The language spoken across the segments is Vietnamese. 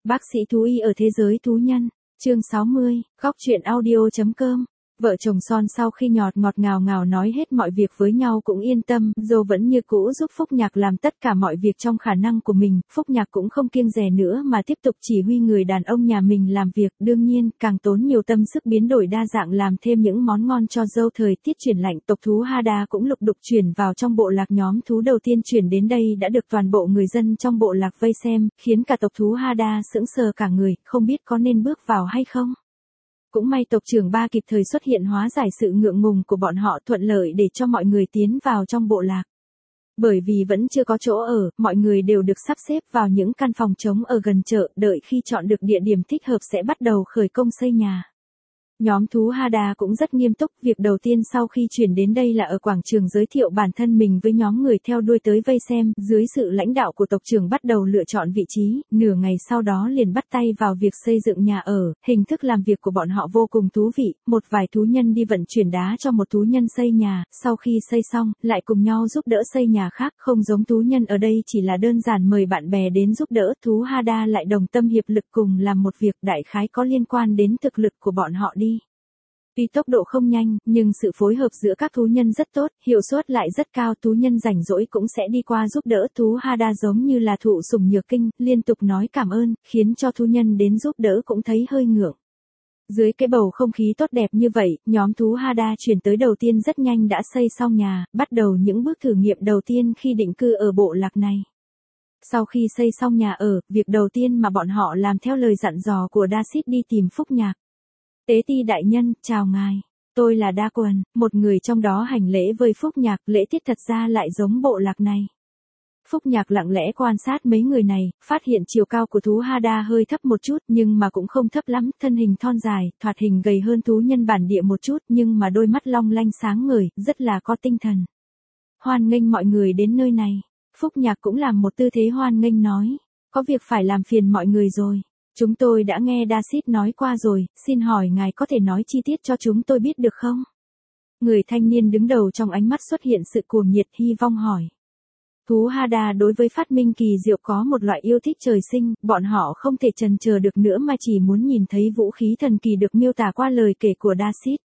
Bác sĩ thú y ở thế giới thú nhân, chương 60, góc truyện audio.com. Vợ chồng Son sau khi ngọt ngào nói hết mọi việc với nhau cũng yên tâm, Joe vẫn như cũ giúp Phúc Nhạc làm tất cả mọi việc trong khả năng của mình, Phúc Nhạc cũng không kiêng dè nữa mà tiếp tục chỉ huy người đàn ông nhà mình làm việc, đương nhiên, càng tốn nhiều tâm sức biến đổi đa dạng làm thêm những món ngon cho Joe. Thời tiết chuyển lạnh, tộc thú Hada cũng lục đục chuyển vào trong bộ lạc. Nhóm thú đầu tiên chuyển đến đây đã được toàn bộ người dân trong bộ lạc vây xem, khiến cả tộc thú Hada sững sờ cả người, không biết có nên bước vào hay không. Cũng may tộc trưởng Ba kịp thời xuất hiện hóa giải sự ngượng ngùng của bọn họ, thuận lợi để cho mọi người tiến vào trong bộ lạc. Bởi vì vẫn chưa có chỗ ở, mọi người đều được sắp xếp vào những căn phòng trống ở gần chợ, đợi khi chọn được địa điểm thích hợp sẽ bắt đầu khởi công xây nhà. Nhóm thú Hada cũng rất nghiêm túc, việc đầu tiên sau khi chuyển đến đây là ở quảng trường giới thiệu bản thân mình với nhóm người theo đuôi tới vây xem, dưới sự lãnh đạo của tộc trưởng bắt đầu lựa chọn vị trí, nửa ngày sau đó liền bắt tay vào việc xây dựng nhà ở. Hình thức làm việc của bọn họ vô cùng thú vị, một vài thú nhân đi vận chuyển đá cho một thú nhân xây nhà, sau khi xây xong, lại cùng nhau giúp đỡ xây nhà khác, không giống thú nhân ở đây chỉ là đơn giản mời bạn bè đến giúp đỡ, thú Hada lại đồng tâm hiệp lực cùng làm một việc đại khái có liên quan đến thực lực của bọn họ đi. Tuy tốc độ không nhanh, nhưng sự phối hợp giữa các thú nhân rất tốt, hiệu suất lại rất cao, thú nhân rảnh rỗi cũng sẽ đi qua giúp đỡ. Thú Hada giống như là thụ sủng nhược kinh, liên tục nói cảm ơn, khiến cho thú nhân đến giúp đỡ cũng thấy hơi ngượng. Dưới cái bầu không khí tốt đẹp như vậy, nhóm thú Hada chuyển tới đầu tiên rất nhanh đã xây xong nhà, bắt đầu những bước thử nghiệm đầu tiên khi định cư ở bộ lạc này. Sau khi xây xong nhà ở, việc đầu tiên mà bọn họ làm theo lời dặn dò của Dasit đi tìm Phúc Nhạc. Tế ti đại nhân, chào ngài. Tôi là Đa Quần, một người trong đó hành lễ với Phúc Nhạc, lễ tiết thật ra lại giống bộ lạc này. Phúc Nhạc lặng lẽ quan sát mấy người này, phát hiện chiều cao của thú Hada hơi thấp một chút nhưng mà cũng không thấp lắm, thân hình thon dài, thoạt hình gầy hơn thú nhân bản địa một chút nhưng mà đôi mắt long lanh sáng ngời, rất là có tinh thần. Hoan nghênh mọi người đến nơi này. Phúc Nhạc cũng làm một tư thế hoan nghênh nói, có việc phải làm phiền mọi người rồi. Chúng tôi đã nghe Dasit nói qua rồi, xin hỏi ngài có thể nói chi tiết cho chúng tôi biết được không? Người thanh niên đứng đầu trong ánh mắt xuất hiện sự cuồng nhiệt, hy vọng hỏi. Thú Hada đối với phát minh kỳ diệu có một loại yêu thích trời sinh, bọn họ không thể chần chờ được nữa mà chỉ muốn nhìn thấy vũ khí thần kỳ được miêu tả qua lời kể của Dasit.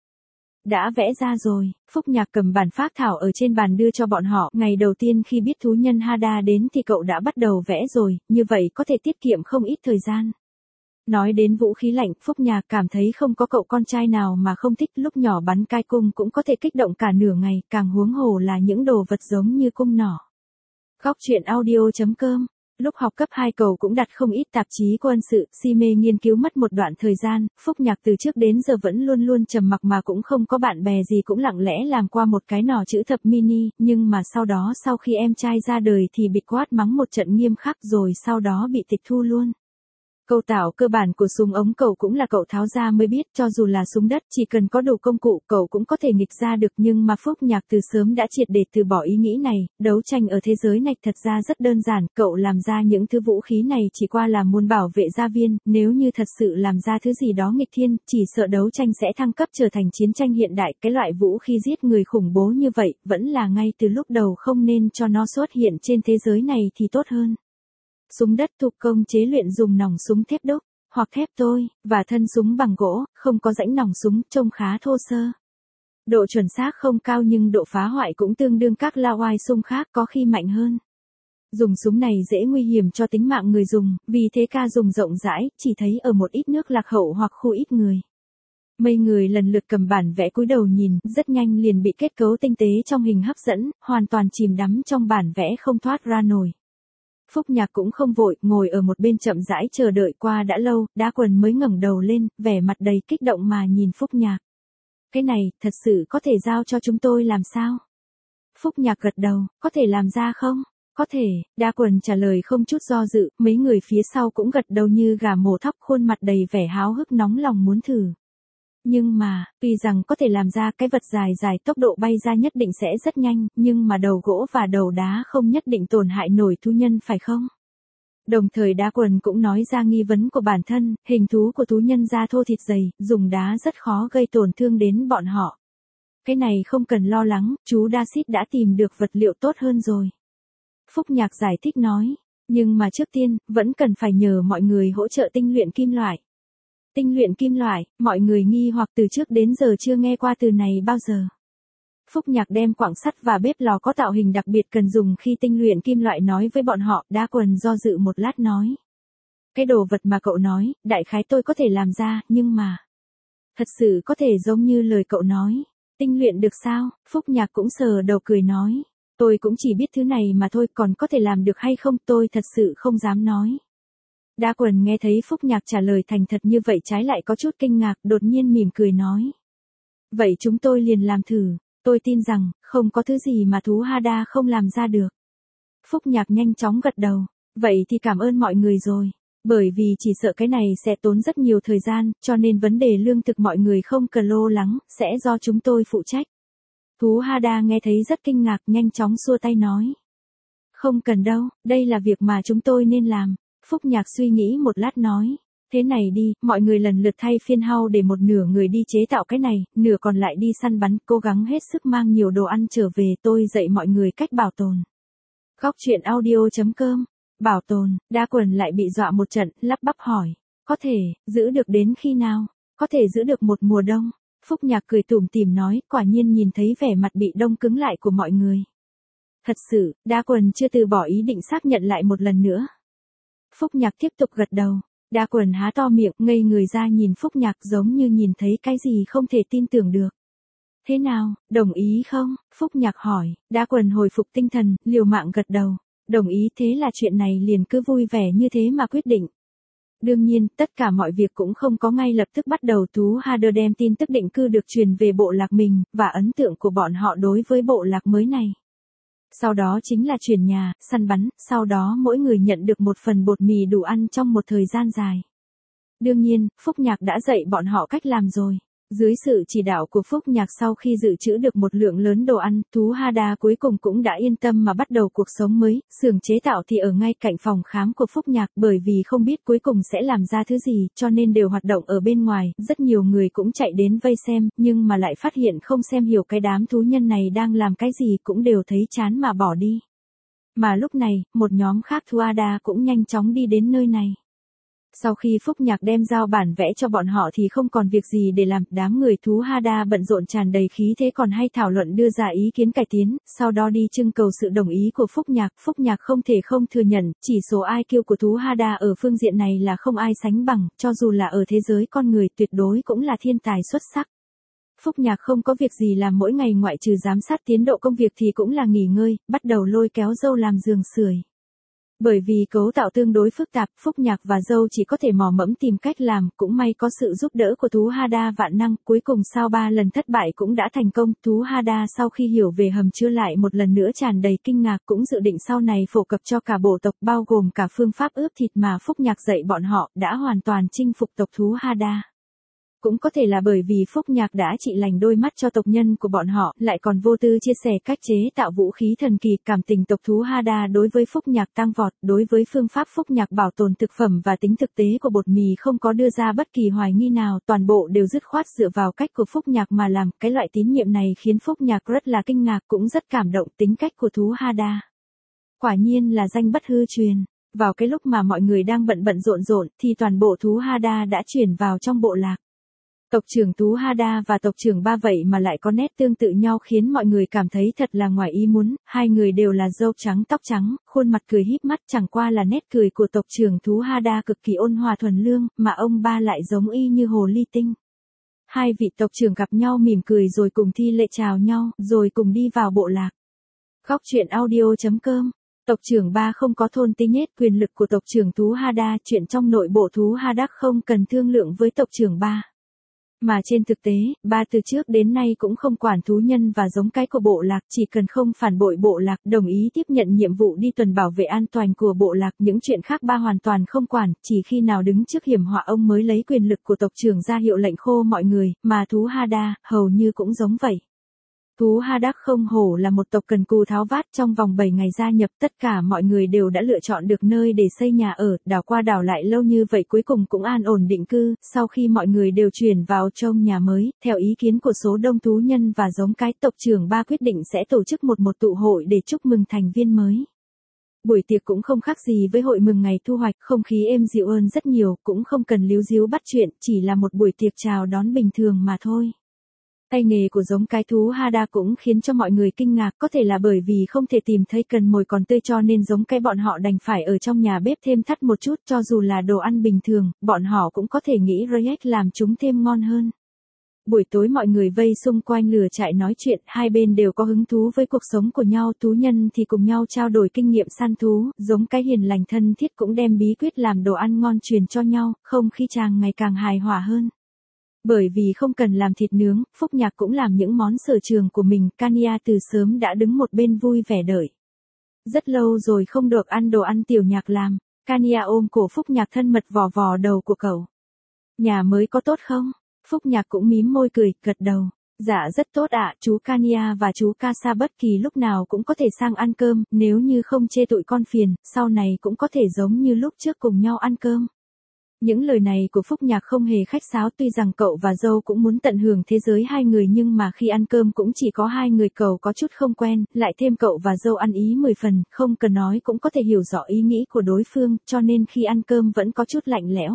Đã vẽ ra rồi, Phúc Nhạc cầm bản phác thảo ở trên bàn đưa cho bọn họ. Ngày đầu tiên khi biết thú nhân Hada đến thì cậu đã bắt đầu vẽ rồi, như vậy có thể tiết kiệm không ít thời gian. Nói đến vũ khí lạnh, Phúc Nhạc cảm thấy không có cậu con trai nào mà không thích, lúc nhỏ bắn cai cung cũng có thể kích động cả nửa ngày, càng huống hồ là những đồ vật giống như cung nỏ. Góc truyện audio.com. Lúc học cấp 2 cậu cũng đặt không ít tạp chí quân sự, si mê nghiên cứu mất một đoạn thời gian, Phúc Nhạc từ trước đến giờ vẫn luôn luôn trầm mặc mà cũng không có bạn bè gì, cũng lặng lẽ làm qua một cái nỏ chữ thập mini, nhưng mà sau đó sau khi em trai ra đời thì bị quát mắng một trận nghiêm khắc rồi sau đó bị tịch thu luôn. Cấu tạo cơ bản của súng ống cậu cũng là cậu tháo ra mới biết, cho dù là súng đất chỉ cần có đủ công cụ cậu cũng có thể nghịch ra được, nhưng mà Phúc Nhạc từ sớm đã triệt để từ bỏ ý nghĩ này. Đấu tranh ở thế giới này thật ra rất đơn giản, cậu làm ra những thứ vũ khí này chỉ qua là muốn bảo vệ gia viên, nếu như thật sự làm ra thứ gì đó nghịch thiên, chỉ sợ đấu tranh sẽ thăng cấp trở thành chiến tranh hiện đại. Cái loại vũ khí giết người khủng bố như vậy, vẫn là ngay từ lúc đầu không nên cho nó xuất hiện trên thế giới này thì tốt hơn. Súng đất thủ công chế luyện dùng nòng súng thép đúc, hoặc thép tôi, và thân súng bằng gỗ, không có rãnh nòng súng, trông khá thô sơ. Độ chuẩn xác không cao nhưng độ phá hoại cũng tương đương các Laoai súng khác, có khi mạnh hơn. Dùng súng này dễ nguy hiểm cho tính mạng người dùng, vì thế ca dùng rộng rãi, chỉ thấy ở một ít nước lạc hậu hoặc khu ít người. Mấy người lần lượt cầm bản vẽ cúi đầu nhìn, rất nhanh liền bị kết cấu tinh tế trong hình hấp dẫn, hoàn toàn chìm đắm trong bản vẽ không thoát ra nổi. Phúc Nhạc cũng không vội, ngồi ở một bên chậm rãi chờ đợi. Qua đã lâu, Đa Quần mới ngẩng đầu lên, vẻ mặt đầy kích động mà nhìn Phúc Nhạc. Cái này, thật sự có thể giao cho chúng tôi làm sao? Phúc Nhạc gật đầu, có thể làm ra không? Có thể, Đa Quần trả lời không chút do dự, mấy người phía sau cũng gật đầu như gà mổ thóc, khuôn mặt đầy vẻ háo hức nóng lòng muốn thử. Nhưng mà, tuy rằng có thể làm ra cái vật dài tốc độ bay ra nhất định sẽ rất nhanh, nhưng mà đầu gỗ và đầu đá không nhất định tổn hại nổi thú nhân phải không? Đồng thời Đa Quần cũng nói ra nghi vấn của bản thân, hình thú của thú nhân da thô thịt dày, dùng đá rất khó gây tổn thương đến bọn họ. Cái này không cần lo lắng, chú Dasit đã tìm được vật liệu tốt hơn rồi. Phúc Nhạc giải thích nói. Nhưng mà trước tiên, vẫn cần phải nhờ mọi người hỗ trợ tinh luyện kim loại. Tinh luyện kim loại, mọi người nghi hoặc từ trước đến giờ chưa nghe qua từ này bao giờ. Phúc Nhạc đem quặng sắt và bếp lò có tạo hình đặc biệt cần dùng khi tinh luyện kim loại nói với bọn họ, Đa Quần do dự một lát nói. Cái đồ vật mà cậu nói, đại khái tôi có thể làm ra, nhưng mà... Thật sự có thể giống như lời cậu nói. Tinh luyện được sao? Phúc Nhạc cũng sờ đầu cười nói. Tôi cũng chỉ biết thứ này mà thôi, còn có thể làm được hay không tôi thật sự không dám nói. Đa Quần nghe thấy Phúc Nhạc trả lời thành thật như vậy trái lại có chút kinh ngạc, đột nhiên mỉm cười nói. Vậy chúng tôi liền làm thử, tôi tin rằng, không có thứ gì mà thú Hada không làm ra được. Phúc Nhạc nhanh chóng gật đầu, vậy thì cảm ơn mọi người rồi. Bởi vì chỉ sợ cái này sẽ tốn rất nhiều thời gian, cho nên vấn đề lương thực mọi người không cần lo lắng, sẽ do chúng tôi phụ trách. Thú Hada nghe thấy rất kinh ngạc, nhanh chóng xua tay nói. Không cần đâu, đây là việc mà chúng tôi nên làm. Phúc Nhạc suy nghĩ một lát nói. Thế này đi, mọi người lần lượt thay phiên hao để một nửa người đi chế tạo cái này, nửa còn lại đi săn bắn, cố gắng hết sức mang nhiều đồ ăn trở về, tôi dạy mọi người cách bảo tồn. Góc truyện audio.com. Bảo tồn, Đa Quần lại bị dọa một trận, lắp bắp hỏi. Có thể, giữ được đến khi nào? Có thể giữ được một mùa đông. Phúc Nhạc cười tủm tỉm nói, quả nhiên nhìn thấy vẻ mặt bị đông cứng lại của mọi người. Thật sự, Đa Quần chưa từ bỏ ý định xác nhận lại một lần nữa. Phúc Nhạc tiếp tục gật đầu. Đa Quần há to miệng, ngây người ra nhìn Phúc Nhạc giống như nhìn thấy cái gì không thể tin tưởng được. Thế nào, đồng ý không? Phúc Nhạc hỏi. Đa Quần hồi phục tinh thần, liều mạng gật đầu. Đồng ý, thế là chuyện này liền cứ vui vẻ như thế mà quyết định. Đương nhiên, tất cả mọi việc cũng không có ngay lập tức bắt đầu. Thú Hada đem tin tức định cư được truyền về bộ lạc mình, và ấn tượng của bọn họ đối với bộ lạc mới này. Sau đó chính là chuyển nhà, săn bắn, sau đó mỗi người nhận được một phần bột mì đủ ăn trong một thời gian dài. Đương nhiên, Phúc Nhạc đã dạy bọn họ cách làm rồi. Dưới sự chỉ đạo của Phúc Nhạc sau khi dự trữ được một lượng lớn đồ ăn, thú Hada cuối cùng cũng đã yên tâm mà bắt đầu cuộc sống mới, xưởng chế tạo thì ở ngay cạnh phòng khám của Phúc Nhạc bởi vì không biết cuối cùng sẽ làm ra thứ gì cho nên đều hoạt động ở bên ngoài, rất nhiều người cũng chạy đến vây xem, nhưng mà lại phát hiện không xem hiểu cái đám thú nhân này đang làm cái gì cũng đều thấy chán mà bỏ đi. Mà lúc này, một nhóm khác thú Hada cũng nhanh chóng đi đến nơi này. Sau khi Phúc Nhạc đem giao bản vẽ cho bọn họ thì không còn việc gì để làm, đám người thú Hada bận rộn tràn đầy khí thế còn hay thảo luận đưa ra ý kiến cải tiến, sau đó đi trưng cầu sự đồng ý của Phúc Nhạc. Phúc Nhạc không thể không thừa nhận, chỉ số IQ của thú Hada ở phương diện này là không ai sánh bằng, cho dù là ở thế giới con người tuyệt đối cũng là thiên tài xuất sắc. Phúc Nhạc không có việc gì làm mỗi ngày ngoại trừ giám sát tiến độ công việc thì cũng là nghỉ ngơi, bắt đầu lôi kéo dâu làm giường sưởi. Bởi vì cấu tạo tương đối phức tạp, Phúc Nhạc và dâu chỉ có thể mò mẫm tìm cách làm, cũng may có sự giúp đỡ của thú Hada vạn năng, cuối cùng sau 3 lần thất bại cũng đã thành công. Thú Hada sau khi hiểu về hầm chứa lại một lần nữa tràn đầy kinh ngạc, cũng dự định sau này phổ cập cho cả bộ tộc bao gồm cả phương pháp ướp thịt mà Phúc Nhạc dạy bọn họ, đã hoàn toàn chinh phục tộc thú Hada. Cũng có thể là bởi vì Phúc Nhạc đã trị lành đôi mắt cho tộc nhân của bọn họ, lại còn vô tư chia sẻ cách chế tạo vũ khí thần kỳ. Cảm tình tộc thú Hada đối với Phúc Nhạc tăng vọt, đối với phương pháp Phúc Nhạc bảo tồn thực phẩm và tính thực tế của bột mì không có đưa ra bất kỳ hoài nghi nào, toàn bộ đều dứt khoát dựa vào cách của Phúc Nhạc mà làm. Cái loại tín nhiệm này khiến Phúc Nhạc rất là kinh ngạc, cũng rất cảm động tính cách của thú Hada. Quả nhiên là danh bất hư truyền. Vào cái lúc mà mọi người đang bận rộn thì toàn bộ thú Hada đã chuyển vào trong bộ lạc. Tộc trưởng thú Hada và tộc trưởng Ba vậy mà lại có nét tương tự nhau khiến mọi người cảm thấy thật là ngoài ý muốn, hai người đều là râu trắng tóc trắng, khuôn mặt cười híp mắt, chẳng qua là nét cười của tộc trưởng thú Hada cực kỳ ôn hòa thuần lương, mà ông Ba lại giống y như hồ ly tinh. Hai vị tộc trưởng gặp nhau mỉm cười rồi cùng thi lễ chào nhau, rồi cùng đi vào bộ lạc. Góc truyện audio.com. Tộc trưởng Ba không có thôn tí nhết quyền lực của tộc trưởng thú Hada, chuyện trong nội bộ thú Hada không cần thương lượng với tộc trưởng Ba. Mà trên thực tế, Ba từ trước đến nay cũng không quản thú nhân và giống cái của bộ lạc, chỉ cần không phản bội bộ lạc, đồng ý tiếp nhận nhiệm vụ đi tuần bảo vệ an toàn của bộ lạc, những chuyện khác Ba hoàn toàn không quản, chỉ khi nào đứng trước hiểm họa ông mới lấy quyền lực của tộc trưởng ra hiệu lệnh khô mọi người, mà thú Hada, hầu như cũng giống vậy. Thú Hada không hổ là một tộc cần cù tháo vát, trong vòng 7 ngày gia nhập tất cả mọi người đều đã lựa chọn được nơi để xây nhà ở, đảo qua đảo lại lâu như vậy cuối cùng cũng an ổn định cư, sau khi mọi người đều chuyển vào trong nhà mới, theo ý kiến của số đông thú nhân và giống cái, tộc trưởng Ba quyết định sẽ tổ chức một tụ hội để chúc mừng thành viên mới. Buổi tiệc cũng không khác gì với hội mừng ngày thu hoạch, không khí êm dịu hơn rất nhiều, cũng không cần líu ríu bắt chuyện, chỉ là một buổi tiệc chào đón bình thường mà thôi. Tay nghề của giống cái thú Hada cũng khiến cho mọi người kinh ngạc, có thể là bởi vì không thể tìm thấy cần mồi còn tươi cho nên giống cái bọn họ đành phải ở trong nhà bếp thêm thắt một chút, cho dù là đồ ăn bình thường, bọn họ cũng có thể nghĩ Reyes làm chúng thêm ngon hơn. Buổi tối mọi người vây xung quanh lửa trại nói chuyện, hai bên đều có hứng thú với cuộc sống của nhau, thú nhân thì cùng nhau trao đổi kinh nghiệm săn thú, giống cái hiền lành thân thiết cũng đem bí quyết làm đồ ăn ngon truyền cho nhau, không khí chàng ngày càng hài hòa hơn. Bởi vì không cần làm thịt nướng, Phúc Nhạc cũng làm những món sở trường của mình, Kania từ sớm đã đứng một bên vui vẻ đợi. Rất lâu rồi không được ăn đồ ăn Tiểu Nhạc làm, Kania ôm cổ Phúc Nhạc thân mật vò vò đầu của cậu. Nhà mới có tốt không? Phúc Nhạc cũng mím môi cười, gật đầu. Dạ rất tốt ạ, chú Kania và chú Kasa bất kỳ lúc nào cũng có thể sang ăn cơm, nếu như không chê tụi con phiền, sau này cũng có thể giống như lúc trước cùng nhau ăn cơm. Những lời này của Phúc Nhạc không hề khách sáo, tuy rằng cậu và dâu cũng muốn tận hưởng thế giới hai người nhưng mà khi ăn cơm cũng chỉ có hai người, cậu có chút không quen, lại thêm cậu và dâu ăn ý 10 phần, không cần nói cũng có thể hiểu rõ ý nghĩ của đối phương, cho nên khi ăn cơm vẫn có chút lạnh lẽo.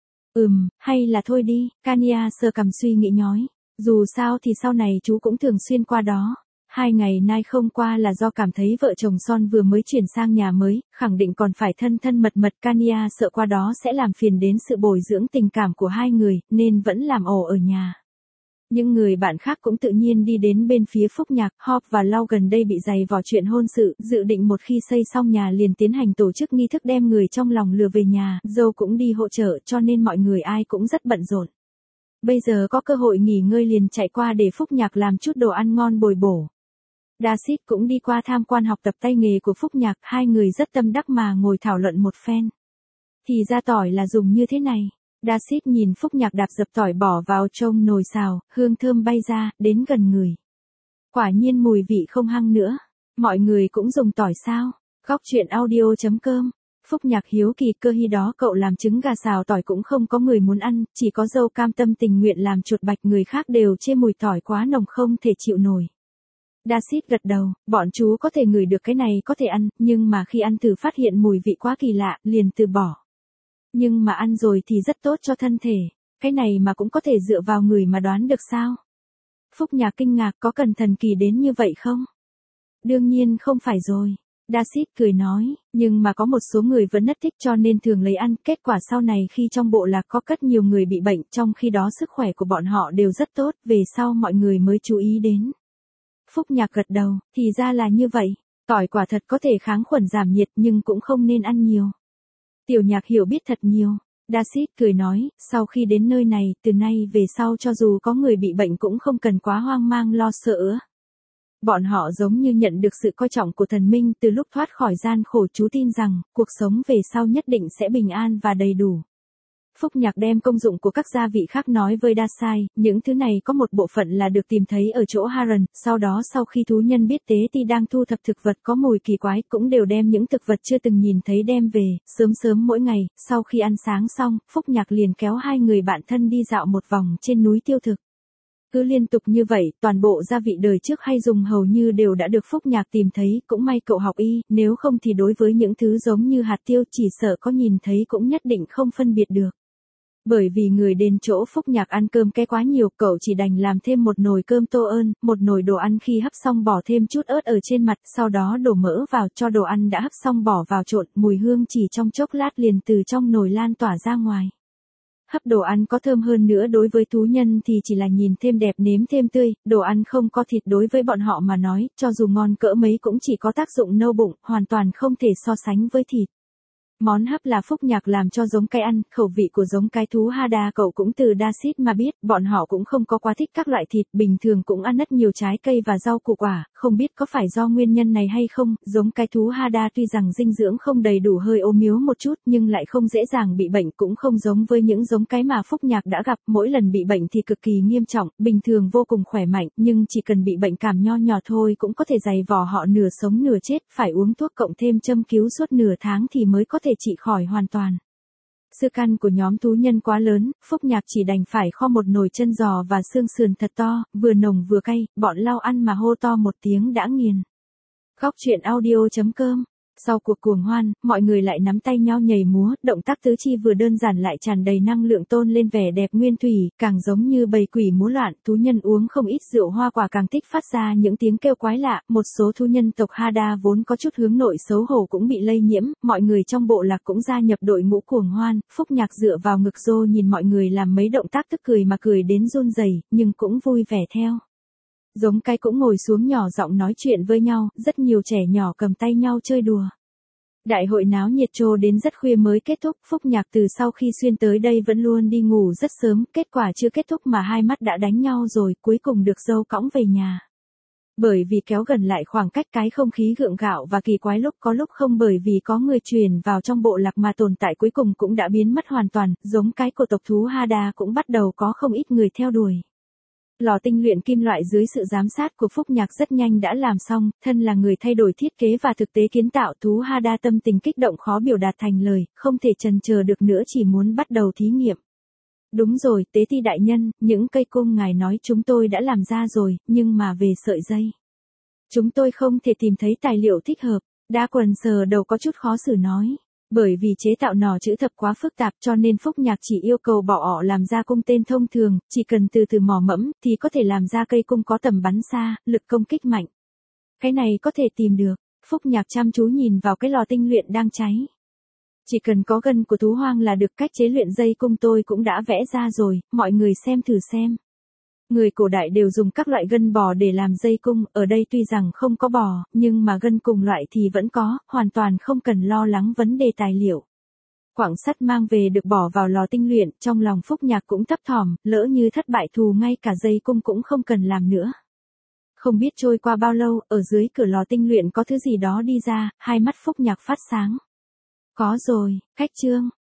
Hay là thôi đi, Kania sờ cằm suy nghĩ nhói. Dù sao thì sau này chú cũng thường xuyên qua đó. 2 ngày nay không qua là do cảm thấy vợ chồng son vừa mới chuyển sang nhà mới, khẳng định còn phải thân thân mật mật. Kania sợ qua đó sẽ làm phiền đến sự bồi dưỡng tình cảm của hai người, nên vẫn làm ổ ở nhà. Những người bạn khác cũng tự nhiên đi đến bên phía Phúc Nhạc. Hop và Lau gần đây bị dày vò chuyện hôn sự, dự định một khi xây xong nhà liền tiến hành tổ chức nghi thức đem người trong lòng lừa về nhà, dâu cũng đi hỗ trợ cho nên mọi người ai cũng rất bận rộn. Bây giờ có cơ hội nghỉ ngơi liền chạy qua để Phúc Nhạc làm chút đồ ăn ngon bồi bổ. Dasit cũng đi qua tham quan học tập tay nghề của Phúc Nhạc, hai người rất tâm đắc mà ngồi thảo luận một phen. Thì ra tỏi là dùng như thế này. Dasit nhìn Phúc Nhạc đạp dập tỏi bỏ vào trong nồi xào, hương thơm bay ra, đến gần người. Quả nhiên mùi vị không hăng nữa. Mọi người cũng dùng tỏi sao? Góc chuyện audio.com. Phúc Nhạc hiếu kỳ, cơ hi đó cậu làm trứng gà xào tỏi cũng không có người muốn ăn, chỉ có dâu cam tâm tình nguyện làm chuột bạch, người khác đều chê mùi tỏi quá nồng không thể chịu nổi. Dasit gật đầu, bọn chú có thể ngửi được cái này có thể ăn, nhưng mà khi ăn thử phát hiện mùi vị quá kỳ lạ, liền từ bỏ. Nhưng mà ăn rồi thì rất tốt cho thân thể, cái này mà cũng có thể dựa vào người mà đoán được sao? Phúc Nhạc kinh ngạc, có cần thần kỳ đến như vậy không? Đương nhiên không phải rồi. Dasit cười nói, nhưng mà có một số người vẫn rất thích cho nên thường lấy ăn, kết quả sau này khi trong bộ lạc có rất nhiều người bị bệnh, trong khi đó sức khỏe của bọn họ đều rất tốt, về sau mọi người mới chú ý đến. Phúc Nhạc gật đầu, thì ra là như vậy, tỏi quả thật có thể kháng khuẩn giảm nhiệt nhưng cũng không nên ăn nhiều. Tiểu Nhạc hiểu biết thật nhiều. Dasit cười nói, sau khi đến nơi này, từ nay về sau cho dù có người bị bệnh cũng không cần quá hoang mang lo sợ. Bọn họ giống như nhận được sự coi trọng của thần minh, từ lúc thoát khỏi gian khổ chú tin rằng, cuộc sống về sau nhất định sẽ bình an và đầy đủ. Phúc Nhạc đem công dụng của các gia vị khác nói với Dasai, những thứ này có một bộ phận là được tìm thấy ở chỗ Haran, sau đó sau khi thú nhân biết Tế Ti đang thu thập thực vật có mùi kỳ quái, cũng đều đem những thực vật chưa từng nhìn thấy đem về, sớm sớm mỗi ngày, sau khi ăn sáng xong, Phúc Nhạc liền kéo hai người bạn thân đi dạo một vòng trên núi tiêu thực. Cứ liên tục như vậy, toàn bộ gia vị đời trước hay dùng hầu như đều đã được Phúc Nhạc tìm thấy, cũng may cậu học y, nếu không thì đối với những thứ giống như hạt tiêu chỉ sợ có nhìn thấy cũng nhất định không phân biệt được. Bởi vì người đến chỗ Phúc Nhạc ăn cơm cái quá nhiều, cậu chỉ đành làm thêm một nồi cơm tô ơn, một nồi đồ ăn khi hấp xong bỏ thêm chút ớt ở trên mặt, sau đó đổ mỡ vào cho đồ ăn đã hấp xong bỏ vào trộn, mùi hương chỉ trong chốc lát liền từ trong nồi lan tỏa ra ngoài. Hấp đồ ăn có thơm hơn nữa đối với thú nhân thì chỉ là nhìn thêm đẹp nếm thêm tươi, đồ ăn không có thịt đối với bọn họ mà nói, cho dù ngon cỡ mấy cũng chỉ có tác dụng nâu bụng, hoàn toàn không thể so sánh với thịt. Món hấp là Phúc Nhạc làm cho giống cái ăn, khẩu vị của giống cái thú Hada cậu cũng từ Dasit mà biết, bọn họ cũng không có quá thích các loại thịt, bình thường cũng ăn rất nhiều trái cây và rau củ quả, không biết có phải do nguyên nhân này hay không, giống cái thú Hada tuy rằng dinh dưỡng không đầy đủ hơi ốm yếu một chút nhưng lại không dễ dàng bị bệnh, cũng không giống với những giống cái mà Phúc Nhạc đã gặp, mỗi lần bị bệnh thì cực kỳ nghiêm trọng, bình thường vô cùng khỏe mạnh, nhưng chỉ cần bị bệnh cảm nho nhỏ thôi cũng có thể dày vò họ nửa sống nửa chết, phải uống thuốc cộng thêm châm cứu suốt nửa tháng thì mới có thể trị khỏi hoàn toàn. Sức ăn của nhóm thú nhân quá lớn, Phúc Nhạc chỉ đành phải kho một nồi chân giò và xương sườn thật to, vừa nồng vừa cay, bọn Lau ăn mà hô to một tiếng đã nghiền. Góc chuyện audio.com Sau cuộc cuồng hoan, mọi người lại nắm tay nhau nhảy múa, động tác tứ chi vừa đơn giản lại tràn đầy năng lượng tôn lên vẻ đẹp nguyên thủy, càng giống như bầy quỷ múa loạn, thú nhân uống không ít rượu hoa quả càng thích phát ra những tiếng kêu quái lạ, một số thú nhân tộc Hada vốn có chút hướng nội xấu hổ cũng bị lây nhiễm, mọi người trong bộ lạc cũng gia nhập đội ngũ cuồng hoan, Phúc Nhạc dựa vào ngực Dô nhìn mọi người làm mấy động tác tức cười mà cười đến run rẩy, nhưng cũng vui vẻ theo. Giống cái cũng ngồi xuống nhỏ giọng nói chuyện với nhau, rất nhiều trẻ nhỏ cầm tay nhau chơi đùa. Đại hội náo nhiệt trô đến rất khuya mới kết thúc, Phúc Nhạc từ sau khi xuyên tới đây vẫn luôn đi ngủ rất sớm, kết quả chưa kết thúc mà hai mắt đã đánh nhau rồi, cuối cùng được dâu cõng về nhà. Bởi vì kéo gần lại khoảng cách cái không khí gượng gạo và kỳ quái lúc có lúc không bởi vì có người truyền vào trong bộ lạc mà tồn tại cuối cùng cũng đã biến mất hoàn toàn, giống cái của tộc thú Hada cũng bắt đầu có không ít người theo đuổi. Lò tinh luyện kim loại dưới sự giám sát của Phúc Nhạc rất nhanh đã làm xong, thân là người thay đổi thiết kế và thực tế kiến tạo thú Hada tâm tình kích động khó biểu đạt thành lời, không thể chần chờ được nữa chỉ muốn bắt đầu thí nghiệm. Đúng rồi, tế ti đại nhân, những cây cung ngài nói chúng tôi đã làm ra rồi, nhưng mà về sợi dây. Chúng tôi không thể tìm thấy tài liệu thích hợp, Đa Quần sờ đầu có chút khó xử nói. Bởi vì chế tạo nỏ chữ thập quá phức tạp cho nên Phúc Nhạc chỉ yêu cầu bỏ ỏ làm ra cung tên thông thường, chỉ cần từ từ mò mẫm thì có thể làm ra cây cung có tầm bắn xa, lực công kích mạnh. Cái này có thể tìm được, Phúc Nhạc chăm chú nhìn vào cái lò tinh luyện đang cháy. Chỉ cần có gân của thú hoang là được, cách chế luyện dây cung tôi cũng đã vẽ ra rồi, mọi người xem thử xem. Người cổ đại đều dùng các loại gân bò để làm dây cung, ở đây tuy rằng không có bò, nhưng mà gân cùng loại thì vẫn có, hoàn toàn không cần lo lắng vấn đề tài liệu. Quặng sắt mang về được bỏ vào lò tinh luyện, trong lòng Phúc Nhạc cũng thấp thỏm, lỡ như thất bại thù ngay cả dây cung cũng không cần làm nữa. Không biết trôi qua bao lâu, ở dưới cửa lò tinh luyện có thứ gì đó đi ra, hai mắt Phúc Nhạc phát sáng. Có rồi, khách trương,